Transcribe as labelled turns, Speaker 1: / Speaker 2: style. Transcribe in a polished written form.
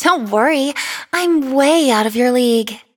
Speaker 1: Don't worry, I'm way out of your league.